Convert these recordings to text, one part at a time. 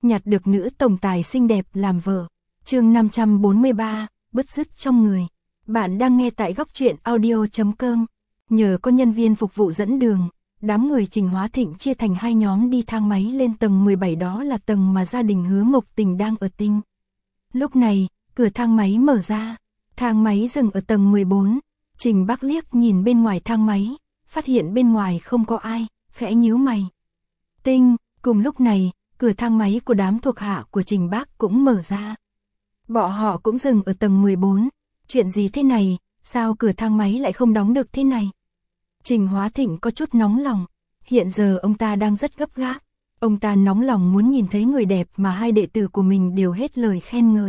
nhặt được nữ tổng tài xinh đẹp làm vợ. Chương 543, bứt rứt trong người. Bạn đang nghe tại góc truyện audio.com. Nhờ có nhân viên phục vụ dẫn đường, đám người Trình Hóa Thịnh chia thành hai nhóm đi thang máy lên tầng 17, đó là tầng mà gia đình Hứa Mộc Tình đang ở tinh. Lúc này, cửa thang máy mở ra, thang máy dừng ở tầng 14. Trình Bác liếc nhìn bên ngoài thang máy, phát hiện bên ngoài không có ai, khẽ nhíu mày. Tinh, cùng lúc này, cửa thang máy của đám thuộc hạ của Trình Bác cũng mở ra. Bọn họ cũng dừng ở tầng 14. Chuyện gì thế này, sao cửa thang máy lại không đóng được thế này? Trình Hóa Thịnh có chút nóng lòng, hiện giờ ông ta đang rất gấp gáp. Ông ta nóng lòng muốn nhìn thấy người đẹp mà hai đệ tử của mình đều hết lời khen ngợi.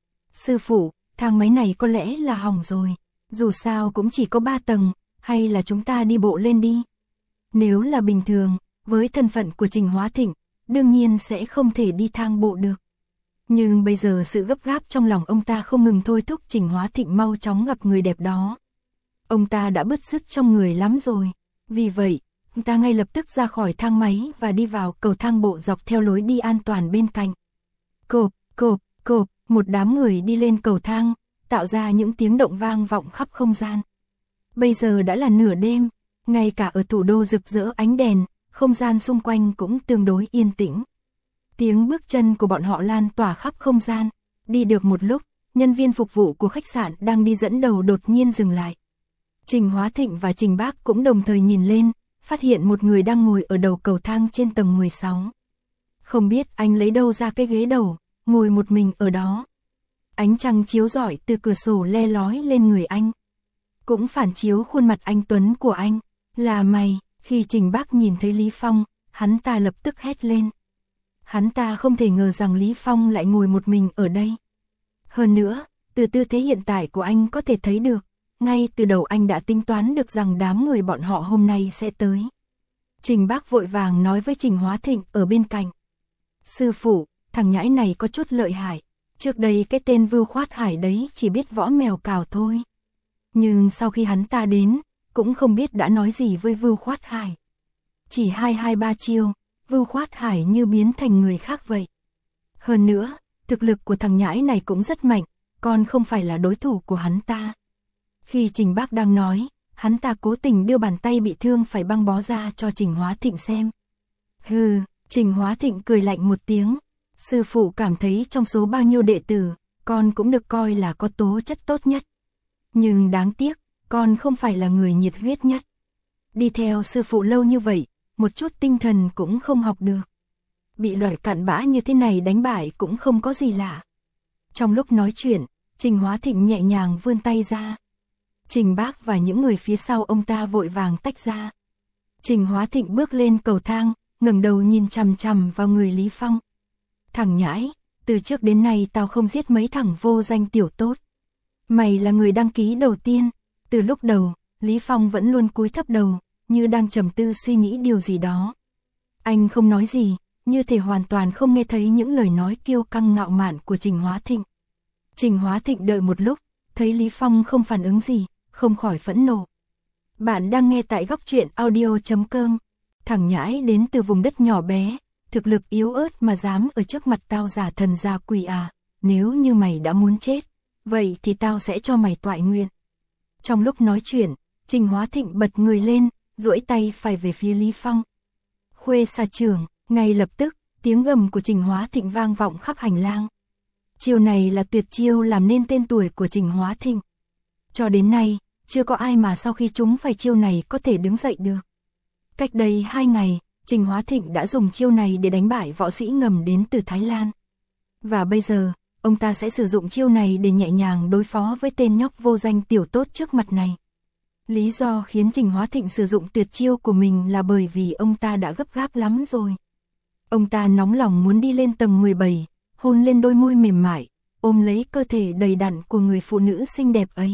Sư phụ, thang máy này có lẽ là hỏng rồi, dù sao cũng chỉ có 3 tầng, hay là chúng ta đi bộ lên đi? Nếu là bình thường, với thân phận của Trình Hóa Thịnh, đương nhiên sẽ không thể đi thang bộ được. Nhưng bây giờ sự gấp gáp trong lòng ông ta không ngừng thôi thúc Trình Hóa Thịnh mau chóng gặp người đẹp đó. Ông ta đã bứt rứt trong người lắm rồi, vì vậy, ông ta ngay lập tức ra khỏi thang máy và đi vào cầu thang bộ dọc theo lối đi an toàn bên cạnh. Cộp, cộp, cộp, một đám người đi lên cầu thang, tạo ra những tiếng động vang vọng khắp không gian. Bây giờ đã là nửa đêm, ngay cả ở thủ đô rực rỡ ánh đèn, không gian xung quanh cũng tương đối yên tĩnh. Tiếng bước chân của bọn họ lan tỏa khắp không gian. Đi được một lúc, nhân viên phục vụ của khách sạn đang đi dẫn đầu đột nhiên dừng lại. Trình Hóa Thịnh và Trình Bác cũng đồng thời nhìn lên, phát hiện một người đang ngồi ở đầu cầu thang trên tầng 16. Không biết anh lấy đâu ra cái ghế đầu, ngồi một mình ở đó. Ánh trăng chiếu rọi từ cửa sổ le lói lên người anh, cũng phản chiếu khuôn mặt anh tuấn của anh. Là mày? Khi Trình Bác nhìn thấy Lý Phong, hắn ta lập tức hét lên. Hắn ta không thể ngờ rằng Lý Phong lại ngồi một mình ở đây. Hơn nữa, từ tư thế hiện tại của anh có thể thấy được, ngay từ đầu anh đã tính toán được rằng đám người bọn họ hôm nay sẽ tới. Trình Bác vội vàng nói với Trình Hóa Thịnh ở bên cạnh. Sư phụ, thằng nhãi này có chút lợi hại. Trước đây cái tên Vưu Khoát Hải đấy chỉ biết võ mèo cào thôi. Nhưng sau khi hắn ta đến, cũng không biết đã nói gì với Vưu Khoát Hải. Chỉ 2-3 chiêu, Vưu Khoát Hải như biến thành người khác vậy. Hơn nữa, thực lực của thằng nhãi này cũng rất mạnh, còn không phải là đối thủ của hắn ta. Khi Trình Bác đang nói, hắn ta cố tình đưa bàn tay bị thương phải băng bó ra cho Trình Hóa Thịnh xem. Hừ, Trình Hóa Thịnh cười lạnh một tiếng. Sư phụ cảm thấy trong số bao nhiêu đệ tử, con cũng được coi là có tố chất tốt nhất. Nhưng đáng tiếc, con không phải là người nhiệt huyết nhất. Đi theo sư phụ lâu như vậy, một chút tinh thần cũng không học được. Bị loại cặn bã như thế này đánh bại cũng không có gì lạ. Trong lúc nói chuyện, Trình Hóa Thịnh nhẹ nhàng vươn tay ra. Trình Bác và những người phía sau ông ta vội vàng tách ra. Trình Hóa Thịnh bước lên cầu thang, ngẩng đầu nhìn chằm chằm vào người Lý Phong. Thằng nhãi, từ trước đến nay tao không giết mấy thằng vô danh tiểu tốt. Mày là người đăng ký đầu tiên. Từ lúc đầu, Lý Phong vẫn luôn cúi thấp đầu, như đang trầm tư suy nghĩ điều gì đó. Anh không nói gì, như thể hoàn toàn không nghe thấy những lời nói kiêu căng ngạo mạn của Trình Hóa Thịnh. Trình Hóa Thịnh đợi một lúc, thấy Lý Phong không phản ứng gì, không khỏi phẫn nộ. Bạn đang nghe tại góc truyện audio.com. Thằng nhãi đến từ vùng đất nhỏ bé, thực lực yếu ớt mà dám ở trước mặt tao giả thần giả quỷ à? Nếu như mày đã muốn chết, vậy thì tao sẽ cho mày toại nguyện. Trong lúc nói chuyện, Trình Hóa Thịnh bật người lên, duỗi tay phải về phía Lý Phong. Khuê Sa Trưởng, ngay lập tức, tiếng gầm của Trình Hóa Thịnh vang vọng khắp hành lang. Chiêu này là tuyệt chiêu làm nên tên tuổi của Trình Hóa Thịnh. Cho đến nay, chưa có ai mà sau khi chúng phải chiêu này có thể đứng dậy được. Cách đây 2 ngày, Trình Hóa Thịnh đã dùng chiêu này để đánh bại võ sĩ ngầm đến từ Thái Lan. Và bây giờ, ông ta sẽ sử dụng chiêu này để nhẹ nhàng đối phó với tên nhóc vô danh tiểu tốt trước mặt này. Lý do khiến Trình Hóa Thịnh sử dụng tuyệt chiêu của mình là bởi vì ông ta đã gấp gáp lắm rồi. Ông ta nóng lòng muốn đi lên tầng 17, hôn lên đôi môi mềm mại, ôm lấy cơ thể đầy đặn của người phụ nữ xinh đẹp ấy.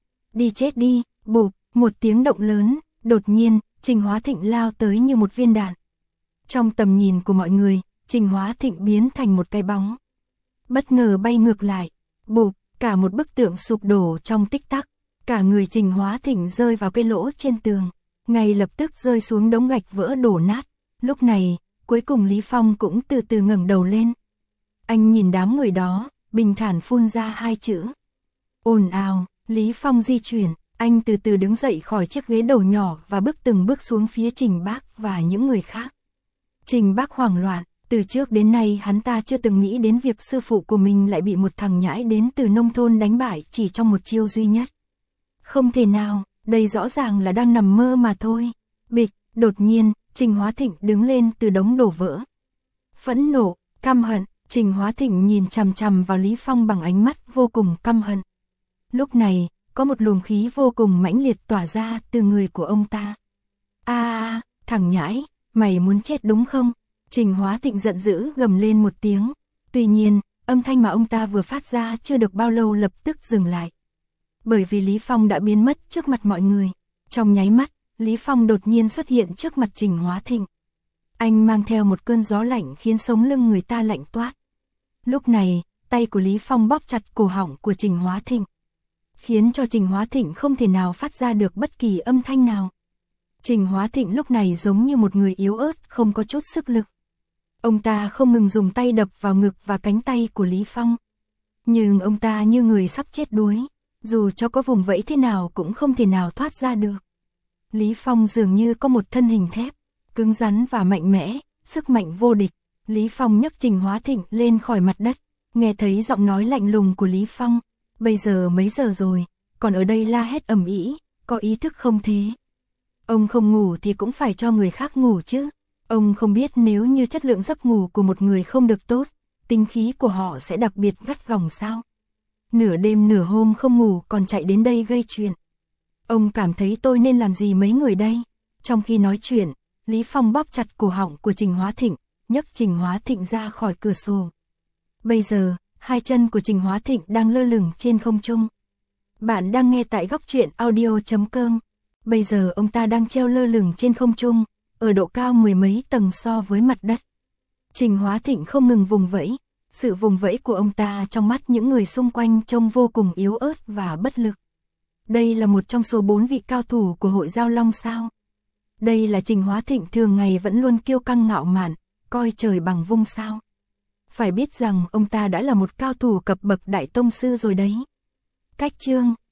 Đi chết đi, bụp, một tiếng động lớn, đột nhiên, Trình Hóa Thịnh lao tới như một viên đạn. Trong tầm nhìn của mọi người, Trình Hóa Thịnh biến thành một cái bóng. Bất ngờ bay ngược lại, bụp, cả một bức tượng sụp đổ trong tích tắc. Cả người Trình Hóa Thịnh rơi vào cái lỗ trên tường, ngay lập tức rơi xuống đống gạch vỡ đổ nát. Lúc này, Cuối cùng Lý Phong cũng từ từ ngẩng đầu lên. Anh nhìn đám người đó, bình thản phun ra 2 chữ. Ồn ào. Lý Phong di chuyển, anh từ từ đứng dậy khỏi chiếc ghế đầu nhỏ và bước từng bước xuống phía Trình Bác và những người khác. Trình Bác hoảng loạn, từ trước đến nay hắn ta chưa từng nghĩ đến việc sư phụ của mình lại bị một thằng nhãi đến từ nông thôn đánh bại chỉ trong một chiêu duy nhất. Không thể nào, đây rõ ràng là đang nằm mơ mà thôi. Bịch, đột nhiên, Trình Hóa Thịnh đứng lên từ đống đổ vỡ. Phẫn nộ, căm hận, Trình Hóa Thịnh nhìn chằm chằm vào Lý Phong bằng ánh mắt vô cùng căm hận. Lúc này, có một luồng khí vô cùng mãnh liệt tỏa ra từ người của ông ta. Thằng nhãi, mày muốn chết đúng không? Trình Hóa Thịnh giận dữ gầm lên một tiếng. Tuy nhiên, âm thanh mà ông ta vừa phát ra chưa được bao lâu lập tức dừng lại. Bởi vì Lý Phong đã biến mất trước mặt mọi người. Trong nháy mắt, Lý Phong đột nhiên xuất hiện trước mặt Trình Hóa Thịnh. Anh mang theo một cơn gió lạnh khiến sống lưng người ta lạnh toát. Lúc này, tay của Lý Phong bóp chặt cổ họng của Trình Hóa Thịnh, khiến cho Trình Hóa Thịnh không thể nào phát ra được bất kỳ âm thanh nào. Trình Hóa Thịnh lúc này giống như một người yếu ớt, không có chút sức lực. Ông ta không ngừng dùng tay đập vào ngực và cánh tay của Lý Phong. Nhưng ông ta như người sắp chết đuối, dù cho có vùng vẫy thế nào cũng không thể nào thoát ra được. Lý Phong dường như có một thân hình thép, cứng rắn và mạnh mẽ, sức mạnh vô địch. Lý Phong nhấc Trình Hóa Thịnh lên khỏi mặt đất, nghe thấy giọng nói lạnh lùng của Lý Phong. Bây giờ mấy giờ rồi, còn ở đây la hét ầm ĩ, có ý thức không thế? Ông không ngủ thì cũng phải cho người khác ngủ chứ. Ông không biết nếu như chất lượng giấc ngủ của một người không được tốt, tinh khí của họ sẽ đặc biệt gắt gỏng sao? Nửa đêm nửa hôm không ngủ còn chạy đến đây gây chuyện. Ông cảm thấy tôi nên làm gì mấy người đây? Trong khi nói chuyện, Lý Phong bóp chặt cổ họng của Trình Hóa Thịnh, nhấc Trình Hóa Thịnh ra khỏi cửa sổ. Bây giờ, hai chân của Trình Hóa Thịnh đang lơ lửng trên không trung. Bạn đang nghe tại góc truyện audio.com. Bây giờ ông ta đang treo lơ lửng trên không trung, ở độ cao mười mấy tầng so với mặt đất. Trình Hóa Thịnh không ngừng vùng vẫy, sự vùng vẫy của ông ta trong mắt những người xung quanh trông vô cùng yếu ớt và bất lực. Đây là một trong số 4 vị cao thủ của Hội Giao Long sao? Đây là Trình Hóa Thịnh thường ngày vẫn luôn kiêu căng ngạo mạn, coi trời bằng vung sao? Phải biết rằng ông ta đã là một cao thủ cấp bậc đại tông sư rồi đấy. Cách chương